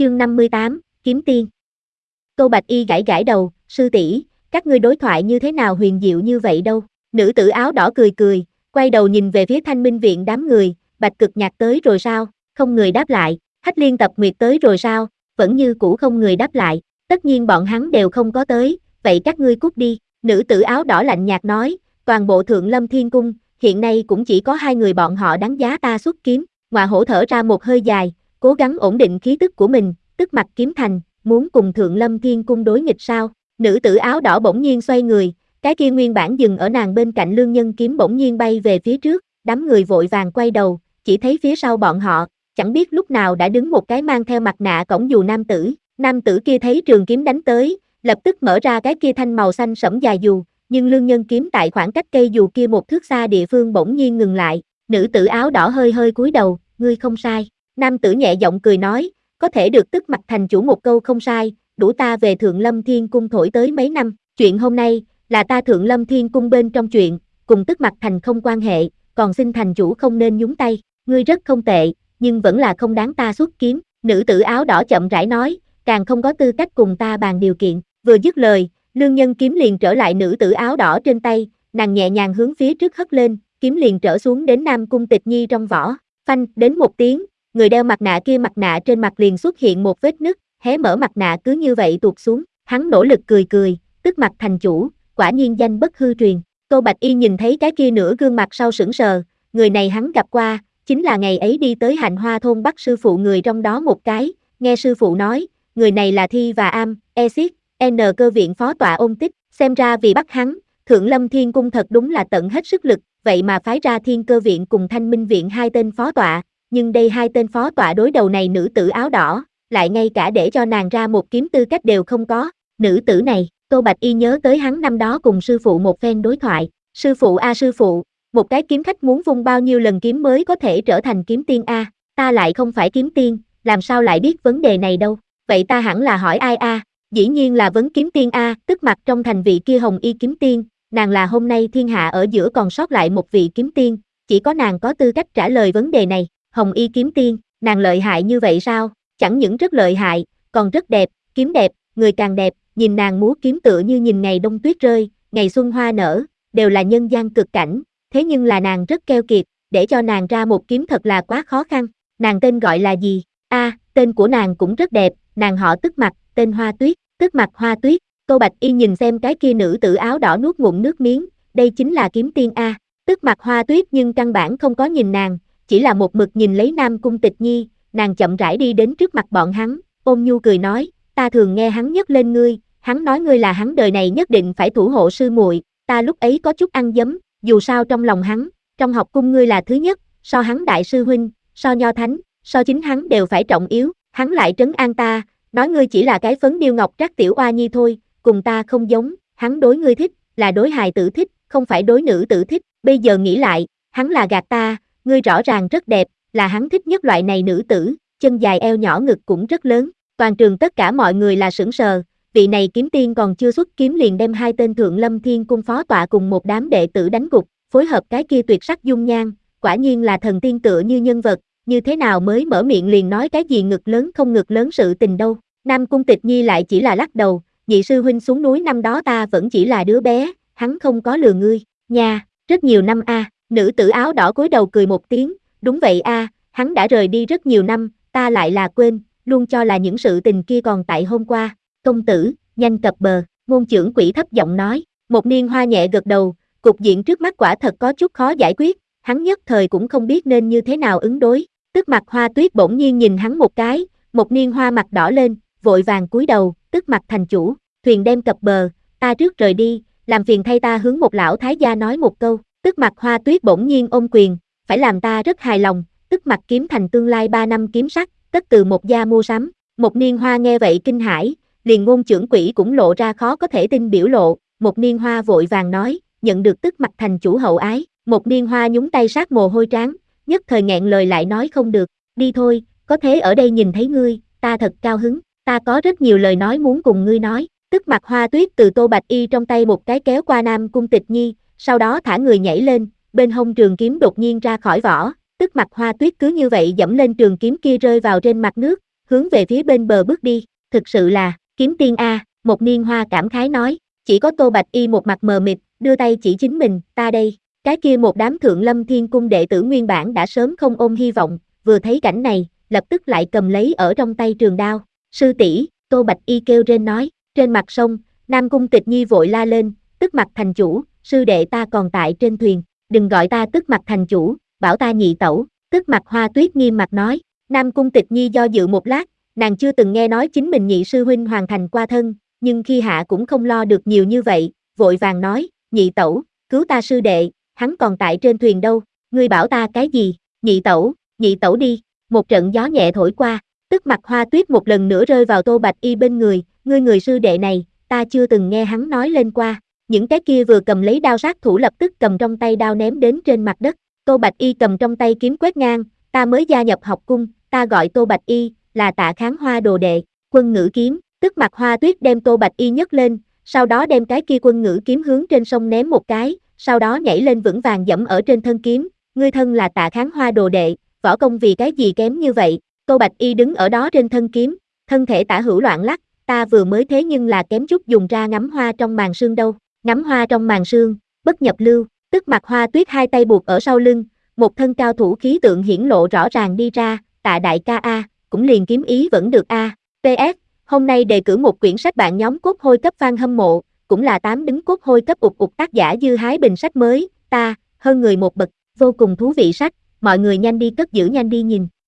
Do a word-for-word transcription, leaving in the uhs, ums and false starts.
Chương năm mươi tám, Kiếm Tiên. Tô Bạch Y gãi gãi đầu, sư tỷ, các ngươi đối thoại như thế nào huyền diệu như vậy đâu. Nữ tử áo đỏ cười cười, quay đầu nhìn về phía Thanh Minh viện đám người, Bạch Cực Nhạc tới rồi sao, không người đáp lại, Hách Liên Tập Nguyệt tới rồi sao, vẫn như cũ không người đáp lại, tất nhiên bọn hắn đều không có tới, vậy các ngươi cút đi. Nữ tử áo đỏ lạnh nhạt nói, toàn bộ Thượng Lâm Thiên Cung, hiện nay cũng chỉ có hai người bọn họ đáng giá ta xuất kiếm. Ngọa Hổ thở ra một hơi dài, cố gắng ổn định khí tức của mình, tức mặt kiếm thành, muốn cùng Thượng Lâm Thiên Cung đối nghịch sao? Nữ tử áo đỏ bỗng nhiên xoay người, cái kia nguyên bản dừng ở nàng bên cạnh lương nhân kiếm bỗng nhiên bay về phía trước, đám người vội vàng quay đầu, chỉ thấy phía sau bọn họ, chẳng biết lúc nào đã đứng một cái mang theo mặt nạ cổng dù nam tử, nam tử kia thấy trường kiếm đánh tới, lập tức mở ra cái kia thanh màu xanh sẫm dài dù, nhưng lương nhân kiếm tại khoảng cách cây dù kia một thước xa địa phương bỗng nhiên ngừng lại, nữ tử áo đỏ hơi hơi cúi đầu, ngươi không sai, nam tử nhẹ giọng cười nói, có thể được tức mặt thành chủ một câu không sai, đủ ta về Thượng Lâm Thiên Cung thổi tới mấy năm, chuyện hôm nay, là ta Thượng Lâm Thiên Cung bên trong chuyện, cùng tức mặt thành không quan hệ, còn xin thành chủ không nên nhúng tay, ngươi rất không tệ, nhưng vẫn là không đáng ta xuất kiếm, nữ tử áo đỏ chậm rãi nói, càng không có tư cách cùng ta bàn điều kiện, vừa dứt lời, lương nhân kiếm liền trở lại nữ tử áo đỏ trên tay, nàng nhẹ nhàng hướng phía trước hất lên, kiếm liền trở xuống đến Nam Cung Tịch Nhi trong vỏ, phanh, đến một tiếng, người đeo mặt nạ kia mặt nạ trên mặt liền xuất hiện một vết nứt, hé mở mặt nạ cứ như vậy tuột xuống, hắn nỗ lực cười cười, tức mặt thành chủ, quả nhiên danh bất hư truyền. Tô Bạch Y nhìn thấy cái kia nửa gương mặt sau sững sờ, người này hắn gặp qua, chính là ngày ấy đi tới Hạnh Hoa thôn bắt sư phụ người trong đó một cái, nghe sư phụ nói, người này là Thi và Am, Exit, N cơ viện phó tọa Ôn Tích, xem ra vì bắt hắn, Thượng Lâm Thiên Cung thật đúng là tận hết sức lực, vậy mà phái ra Thiên Cơ viện cùng Thanh Minh viện hai tên phó tọa, nhưng đây hai tên phó tọa đối đầu này nữ tử áo đỏ, lại ngay cả để cho nàng ra một kiếm tư cách đều không có, nữ tử này, Tô Bạch Y nhớ tới hắn năm đó cùng sư phụ một phen đối thoại, sư phụ a sư phụ, một cái kiếm khách muốn vung bao nhiêu lần kiếm mới có thể trở thành kiếm tiên a, ta lại không phải kiếm tiên, làm sao lại biết vấn đề này đâu, vậy ta hẳn là hỏi ai a, dĩ nhiên là vấn kiếm tiên a, tức mặt trong thành vị kia hồng y kiếm tiên, nàng là hôm nay thiên hạ ở giữa còn sót lại một vị kiếm tiên, chỉ có nàng có tư cách trả lời vấn đề này, hồng y kiếm tiên, nàng lợi hại như vậy sao, chẳng những rất lợi hại, còn rất đẹp, kiếm đẹp, người càng đẹp, nhìn nàng múa kiếm tựa như nhìn ngày đông tuyết rơi, ngày xuân hoa nở, đều là nhân gian cực cảnh, thế nhưng là nàng rất keo kiệt, để cho nàng ra một kiếm thật là quá khó khăn, nàng tên gọi là gì, a à, tên của nàng cũng rất đẹp, nàng họ Tức Mặc, tên Hoa Tuyết, Tức Mặc Hoa Tuyết, Tô Bạch Y nhìn xem cái kia nữ tử áo đỏ nuốt ngụm nước miếng, đây chính là kiếm tiên a, Tức Mặc Hoa Tuyết nhưng căn bản không có nhìn nàng, chỉ là một mực nhìn lấy Nam Cung Tịch Nhi, nàng chậm rãi đi đến trước mặt bọn hắn, ôn nhu cười nói, ta thường nghe hắn nhắc lên ngươi, hắn nói ngươi là hắn đời này nhất định phải thủ hộ sư muội, ta lúc ấy có chút ăn dấm, dù sao trong lòng hắn, trong học cung ngươi là thứ nhất, so hắn đại sư huynh, so nho thánh, so chính hắn đều phải trọng yếu, hắn lại trấn an ta, nói ngươi chỉ là cái phấn điêu ngọc trác tiểu oa nhi thôi, cùng ta không giống, hắn đối ngươi thích, là đối hài tử thích, không phải đối nữ tử thích, bây giờ nghĩ lại, hắn là gạt ta, ngươi rõ ràng rất đẹp, là hắn thích nhất loại này nữ tử, chân dài eo nhỏ ngực cũng rất lớn, toàn trường tất cả mọi người là sững sờ, vị này kiếm tiên còn chưa xuất kiếm liền đem hai tên Thượng Lâm Thiên Cung phó tọa cùng một đám đệ tử đánh gục, phối hợp cái kia tuyệt sắc dung nhan, quả nhiên là thần tiên tựa như nhân vật, như thế nào mới mở miệng liền nói cái gì ngực lớn không ngực lớn sự tình đâu. Nam Cung Tịch Nhi lại chỉ là lắc đầu, nhị sư huynh xuống núi năm đó ta vẫn chỉ là đứa bé, hắn không có lừa ngươi, nha, rất nhiều năm a, nữ tử áo đỏ cúi đầu cười một tiếng, đúng vậy a, hắn đã rời đi rất nhiều năm, ta lại là quên, luôn cho là những sự tình kia còn tại hôm qua, công tử, nhanh cập bờ, ngôn trưởng quỷ thấp giọng nói, một niên hoa nhẹ gật đầu, cục diện trước mắt quả thật có chút khó giải quyết, hắn nhất thời cũng không biết nên như thế nào ứng đối, Tức Mặc Hoa Tuyết bỗng nhiên nhìn hắn một cái, một niên hoa mặt đỏ lên, vội vàng cúi đầu, Tức Mặc thành chủ, thuyền đem cập bờ, ta trước rời đi, làm phiền thay ta hướng một lão thái gia nói một câu, Tức Mặc Hoa Tuyết bỗng nhiên ôm quyền, phải làm ta rất hài lòng, Tức Mặc kiếm thành tương lai ba năm kiếm sắc, tất từ một gia mua sắm, một niên hoa nghe vậy kinh hãi, liền ngôn trưởng quỷ cũng lộ ra khó có thể tin biểu lộ, một niên hoa vội vàng nói, nhận được Tức Mặc thành chủ hậu ái, một niên hoa nhúng tay sát mồ hôi trán, nhất thời nghẹn lời lại nói không được, đi thôi, có thế ở đây nhìn thấy ngươi, ta thật cao hứng, ta có rất nhiều lời nói muốn cùng ngươi nói, Tức Mặc Hoa Tuyết từ Tô Bạch Y trong tay một cái kéo qua Nam Cung Tịch Nhi, sau đó thả người nhảy lên, bên hông trường kiếm đột nhiên ra khỏi vỏ, Tức Mặc Hoa Tuyết cứ như vậy dẫm lên trường kiếm kia rơi vào trên mặt nước, hướng về phía bên bờ bước đi, thực sự là, kiếm tiên a, một niên hoa cảm khái nói, chỉ có Tô Bạch Y một mặt mờ mịt, đưa tay chỉ chính mình, ta đây, cái kia một đám Thượng Lâm Thiên Cung đệ tử nguyên bản đã sớm không ôm hy vọng, vừa thấy cảnh này, lập tức lại cầm lấy ở trong tay trường đao, sư tỷ, Tô Bạch Y kêu rên nói, trên mặt sông, Nam Cung Tịch Nhi vội la lên, tức mặt thành chủ, sư đệ ta còn tại trên thuyền, đừng gọi ta tức mặt thành chủ, bảo ta nhị tẩu, tức mặt Hoa Tuyết nghiêm mặt nói, Nam Cung Tịch Nhi do dự một lát, nàng chưa từng nghe nói chính mình nhị sư huynh hoàn thành qua thân, nhưng khi hạ cũng không lo được nhiều như vậy, vội vàng nói, nhị tẩu, cứu ta sư đệ, hắn còn tại trên thuyền đâu, ngươi bảo ta cái gì, nhị tẩu, nhị tẩu đi, một trận gió nhẹ thổi qua, tức mặt Hoa Tuyết một lần nữa rơi vào Tô Bạch Y bên người, ngươi người sư đệ này, ta chưa từng nghe hắn nói lên qua, những cái kia vừa cầm lấy đao sát thủ lập tức cầm trong tay đao ném đến trên mặt đất, Tô Bạch Y cầm trong tay kiếm quét ngang, ta mới gia nhập học cung, ta gọi Tô Bạch Y, là Tạ Kháng Hoa đồ đệ, quân ngữ kiếm, tức mặt Hoa Tuyết đem Tô Bạch Y nhấc lên, sau đó đem cái kia quân ngữ kiếm hướng trên sông ném một cái, sau đó nhảy lên vững vàng dẫm ở trên thân kiếm, ngươi thân là Tạ Kháng Hoa đồ đệ, võ công vì cái gì kém như vậy, Tô Bạch Y đứng ở đó trên thân kiếm, thân thể tả hữu loạn lắc, ta vừa mới thế nhưng là kém chút dùng ra ngắm hoa trong màn sương đâu, ngắm hoa trong màn sương, bất nhập lưu, tức mặt Hoa Tuyết hai tay buộc ở sau lưng, một thân cao thủ khí tượng hiển lộ rõ ràng đi ra, Tạ đại ca a, cũng liền kiếm ý vẫn được a. pê ét, hôm nay đề cử một quyển sách bạn nhóm cốt hôi cấp fan hâm mộ, cũng là tám đứng cốt hôi cấp ụt ụt tác giả Dư Hái Bình sách mới, ta, hơn người một bậc, vô cùng thú vị sách, mọi người nhanh đi cất giữ nhanh đi nhìn.